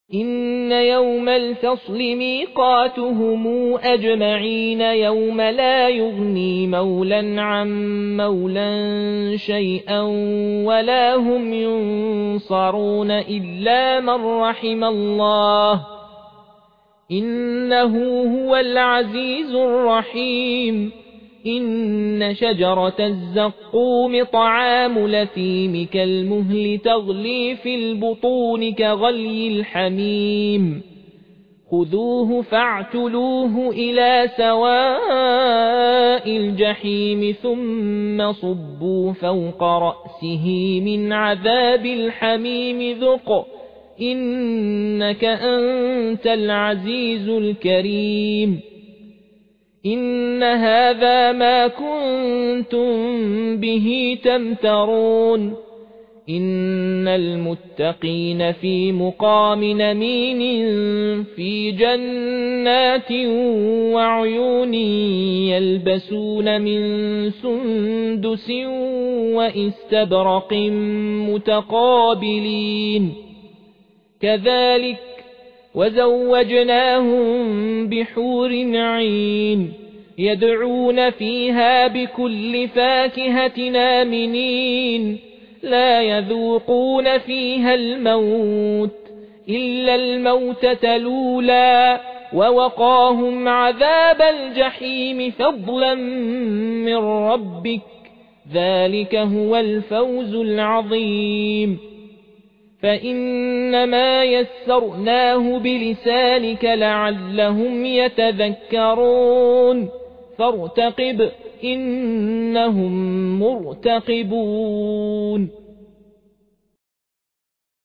إن يوم الفصل ميقاتهم أجمعين يوم لا يغني مولا عن مولا شيئا ولا هم ينصرون إلا من رحم الله إنه هو العزيز الرحيم إن شجرة الزقوم طعام الأثيم كالمهل تغلي في البطون كغلي الحميم خذوه فاعتلوه إلى سواء الجحيم ثم صبوا فوق رأسه من عذاب الحميم ذق إنك أنت العزيز الكريم إن هذا ما كنتم به تمترون إن المتقين في مقام أمين في جنات وعيون يلبسون من سندس وإستبرق متقابلين كذلك وزوجناهم بحور عين يدعون فيها بكل فاكهة آمنين لا يذوقون فيها الموت إلا الموتة الأولى ووقاهم عذاب الجحيم فضلا من ربك ذلك هو الفوز العظيم فإنما يسرناه بلسانك لعلهم يتذكرون فارتقب إنهم مرتقبون